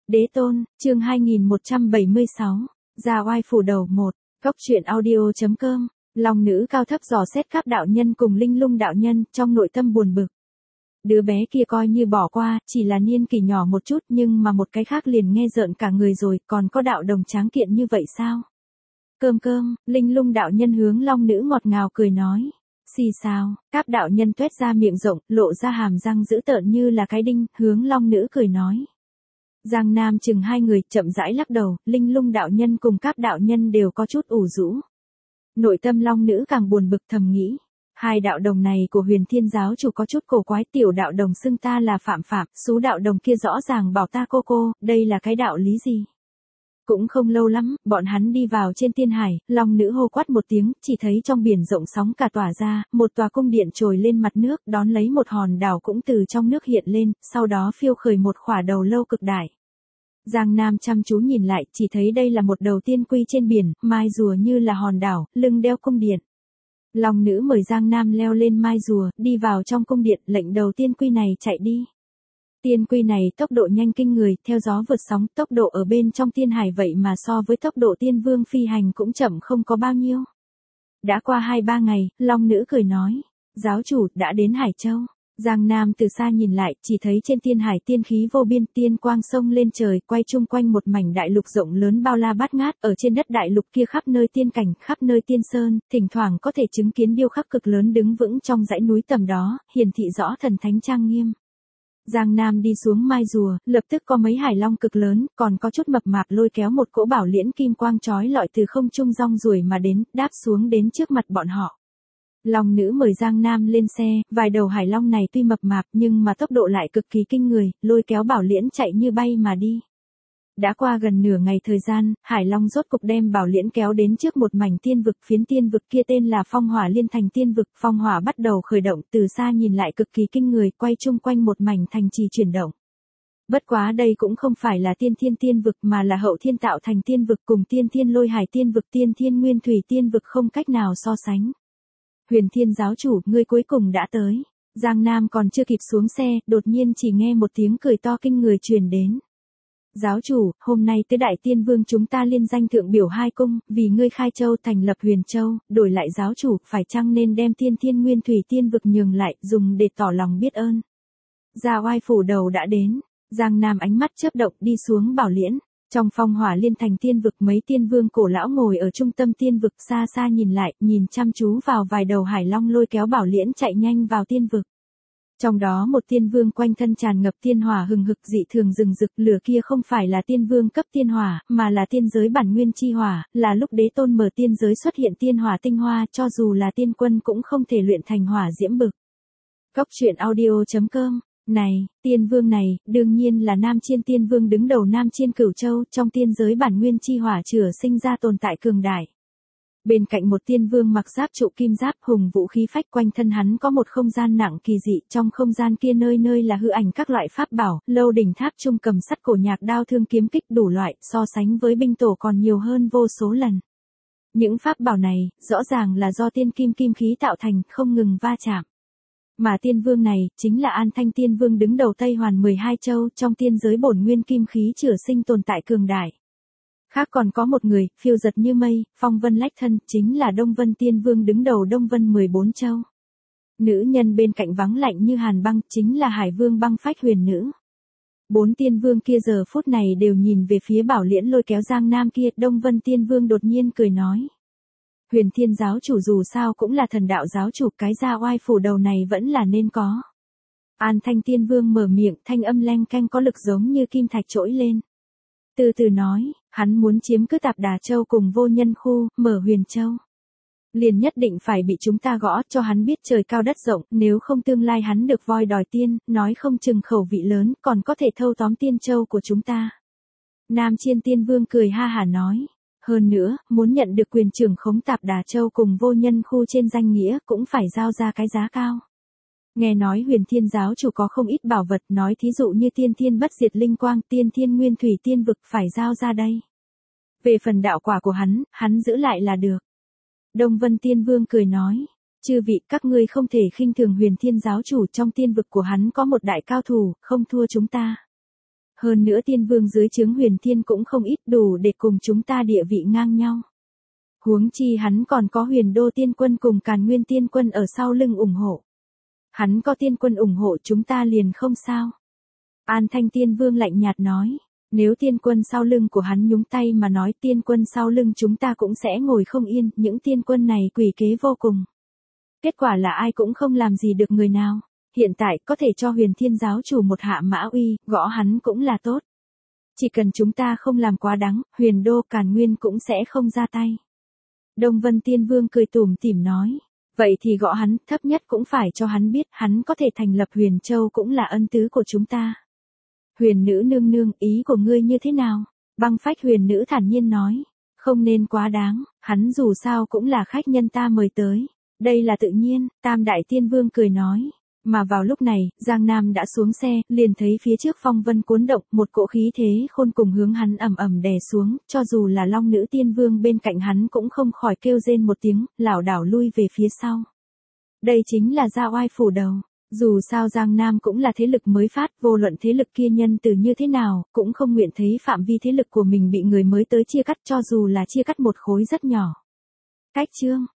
Đế tôn, chương 2176, Gia oai phủ đầu 1, Cốc truyện audio.com, Long nữ cao thấp dò xét các đạo nhân cùng linh lung đạo nhân, trong nội tâm buồn bực. Đứa bé kia coi như bỏ qua, chỉ là niên kỷ nhỏ một chút nhưng mà một cái khác liền nghe rợn cả người rồi, còn có đạo đồng tráng kiện như vậy sao? Cơm, linh lung đạo nhân hướng long nữ ngọt ngào cười nói. Xì xào, các đạo nhân tuét ra miệng rộng, lộ ra hàm răng dữ tợn như là cái đinh, hướng long nữ cười nói. Giang Nam chừng hai người, chậm rãi lắc đầu, linh lung đạo nhân cùng các đạo nhân đều có chút ủ rũ. Nội tâm long nữ càng buồn bực thầm nghĩ. Hai đạo đồng này của Huyền Thiên giáo chủ có chút cổ quái, tiểu đạo đồng xưng ta là Phạm Phạm, số đạo đồng kia rõ ràng bảo ta cô, đây là cái đạo lý gì? Cũng không lâu lắm, bọn hắn đi vào trên tiên hải, long nữ hô quát một tiếng, chỉ thấy trong biển rộng sóng cả tỏa ra, một tòa cung điện trồi lên mặt nước, đón lấy một hòn đảo cũng từ trong nước hiện lên, sau đó phiêu khởi một khỏa đầu lâu cực đại. Giang Nam chăm chú nhìn lại, chỉ thấy đây là một đầu tiên quy trên biển, mai rùa như là hòn đảo, lưng đeo cung điện. Long nữ mời Giang Nam leo lên mai rùa, đi vào trong cung điện, lệnh đầu tiên quy này chạy đi. Tiên quy này tốc độ nhanh kinh người, theo gió vượt sóng, tốc độ ở bên trong tiên hải vậy mà so với tốc độ tiên vương phi hành cũng chậm không có bao nhiêu. Đã qua 2-3 ngày, long nữ cười nói, giáo chủ đã đến Hải Châu. Giang Nam từ xa nhìn lại, chỉ thấy trên tiên hải tiên khí vô biên, tiên quang sông lên trời, quay chung quanh một mảnh đại lục rộng lớn bao la bát ngát, ở trên đất đại lục kia khắp nơi tiên cảnh, khắp nơi tiên sơn, thỉnh thoảng có thể chứng kiến điêu khắc cực lớn đứng vững trong dãy núi tầm đó, hiển thị rõ thần thánh trang nghiêm. Giang Nam đi xuống mai rùa, lập tức có mấy hải long cực lớn, còn có chút mập mạp lôi kéo một cỗ bảo liễn kim quang chói lọi từ không trung rong ruổi mà đến, đáp xuống đến trước mặt bọn họ. Long nữ mời Giang Nam lên xe, vài đầu hải long này tuy mập mạp nhưng mà tốc độ lại cực kỳ kinh người, lôi kéo bảo liễn chạy như bay mà đi. Đã qua gần nửa ngày thời gian, hải long rốt cục đem bảo liễn kéo đến trước một mảnh tiên vực, phiến tiên vực kia tên là Phong Hỏa Liên Thành tiên vực, phong hỏa bắt đầu khởi động, từ xa nhìn lại cực kỳ kinh người, quay chung quanh một mảnh thành trì chuyển động. Bất quá đây cũng không phải là tiên thiên tiên vực mà là hậu thiên tạo thành tiên vực, cùng tiên thiên lôi hải tiên vực, tiên thiên nguyên thủy tiên vực không cách nào so sánh. Huyền Thiên giáo chủ, ngươi cuối cùng đã tới. Giang Nam còn chưa kịp xuống xe, đột nhiên chỉ nghe một tiếng cười to kinh người truyền đến. Giáo chủ, hôm nay tứ đại tiên vương chúng ta liên danh thượng biểu hai cung, vì ngươi khai châu thành lập Huyền Châu, đổi lại giáo chủ, phải chăng nên đem tiên thiên nguyên thủy tiên vực nhường lại, dùng để tỏ lòng biết ơn. Gia oai phủ đầu đã đến. Giang Nam ánh mắt chớp động đi xuống bảo liễn. Trong Phong Hỏa Liên Thành tiên vực, mấy tiên vương cổ lão ngồi ở trung tâm tiên vực, xa xa nhìn lại, nhìn chăm chú vào vài đầu hải long lôi kéo bảo liễn chạy nhanh vào tiên vực. Trong đó một tiên vương quanh thân tràn ngập tiên hỏa hừng hực dị thường rừng rực, lửa kia không phải là tiên vương cấp tiên hỏa, mà là tiên giới bản nguyên chi hỏa, là lúc đế tôn mở tiên giới xuất hiện tiên hỏa tinh hoa, cho dù là tiên quân cũng không thể luyện thành hỏa diễm bực. Cốc truyện audio.com. Này, tiên vương này, đương nhiên là Nam Chiên tiên vương đứng đầu Nam Chiên Cửu Châu, trong tiên giới bản nguyên chi hỏa chữa sinh ra tồn tại cường đại. Bên cạnh một tiên vương mặc giáp trụ kim giáp, hùng vũ khí phách, quanh thân hắn có một không gian nặng kỳ dị, trong không gian kia nơi nơi là hư ảnh các loại pháp bảo, lâu đỉnh tháp trung cầm sắt cổ nhạc đao thương kiếm kích đủ loại, so sánh với binh tổ còn nhiều hơn vô số lần. Những pháp bảo này, rõ ràng là do tiên kim khí tạo thành, không ngừng va chạm. Mà tiên vương này, chính là An Thanh tiên vương đứng đầu Tây Hoàn 12 châu, trong tiên giới bổn nguyên kim khí chữa sinh tồn tại cường đại. Khác còn có một người, phiêu giật như mây, phong vân lách thân, chính là Đông Vân tiên vương đứng đầu Đông Vân 14 châu. Nữ nhân bên cạnh vắng lạnh như hàn băng, chính là Hải Vương băng phách huyền nữ. 4 tiên vương kia giờ phút này đều nhìn về phía bảo liễn lôi kéo Giang Nam kia, Đông Vân tiên vương đột nhiên cười nói. Huyền Thiên giáo chủ dù sao cũng là thần đạo giáo chủ, cái gia oai phủ đầu này vẫn là nên có. An Thanh tiên vương mở miệng, thanh âm leng keng có lực giống như kim thạch trỗi lên. Từ từ nói, hắn muốn chiếm cứ Tạp Đà Châu cùng Vô Nhân khu, mở Huyền Châu. Liền nhất định phải bị chúng ta gõ cho hắn biết trời cao đất rộng, nếu không tương lai hắn được voi đòi tiên, nói không chừng khẩu vị lớn, còn có thể thâu tóm tiên châu của chúng ta. Nam Chiên tiên vương cười ha hả nói. Hơn nữa, muốn nhận được quyền trưởng khống Tạp Đà Châu cùng Vô Nhân khu trên danh nghĩa cũng phải giao ra cái giá cao. Nghe nói Huyền Thiên giáo chủ có không ít bảo vật, nói thí dụ như tiên thiên bất diệt linh quang, tiên thiên nguyên thủy tiên vực phải giao ra đây. Về phần đạo quả của hắn giữ lại là được. Đông Vân tiên vương cười nói, chư vị các ngươi không thể khinh thường Huyền Thiên giáo chủ, trong tiên vực của hắn có một đại cao thủ, không thua chúng ta. Hơn nữa tiên vương dưới trướng Huyền Thiên cũng không ít, đủ để cùng chúng ta địa vị ngang nhau. Huống chi hắn còn có Huyền Đô Tiên Quân cùng Càn Nguyên Tiên Quân ở sau lưng ủng hộ. Hắn có tiên quân ủng hộ chúng ta liền không sao. An Thanh Tiên Vương lạnh nhạt nói, nếu tiên quân sau lưng của hắn nhúng tay mà nói, tiên quân sau lưng chúng ta cũng sẽ ngồi không yên, những tiên quân này quỷ kế vô cùng. Kết quả là ai cũng không làm gì được người nào. Hiện tại có thể cho Huyền Thiên giáo chủ một hạ mã uy, gõ hắn cũng là tốt. Chỉ cần chúng ta không làm quá đáng, Huyền Đô Càn Nguyên cũng sẽ không ra tay. Đông Vân Tiên Vương cười tủm tỉm nói, vậy thì gõ hắn, thấp nhất cũng phải cho hắn biết, hắn có thể thành lập Huyền Châu cũng là ân tứ của chúng ta. Huyền nữ nương nương, ý của ngươi như thế nào? Băng Phách Huyền nữ thản nhiên nói, không nên quá đáng, hắn dù sao cũng là khách nhân ta mời tới. Đây là tự nhiên, Tam Đại Tiên Vương cười nói. Mà vào lúc này, Giang Nam đã xuống xe, liền thấy phía trước phong vân cuốn động, một cỗ khí thế khôn cùng hướng hắn ầm ầm đè xuống, cho dù là Long Nữ Tiên Vương bên cạnh hắn cũng không khỏi kêu rên một tiếng, lảo đảo lui về phía sau. Đây chính là Gia Oai phủ đầu. Dù sao Giang Nam cũng là thế lực mới phát, vô luận thế lực kia nhân từ như thế nào, cũng không nguyện thấy phạm vi thế lực của mình bị người mới tới chia cắt, cho dù là chia cắt một khối rất nhỏ. Cách chương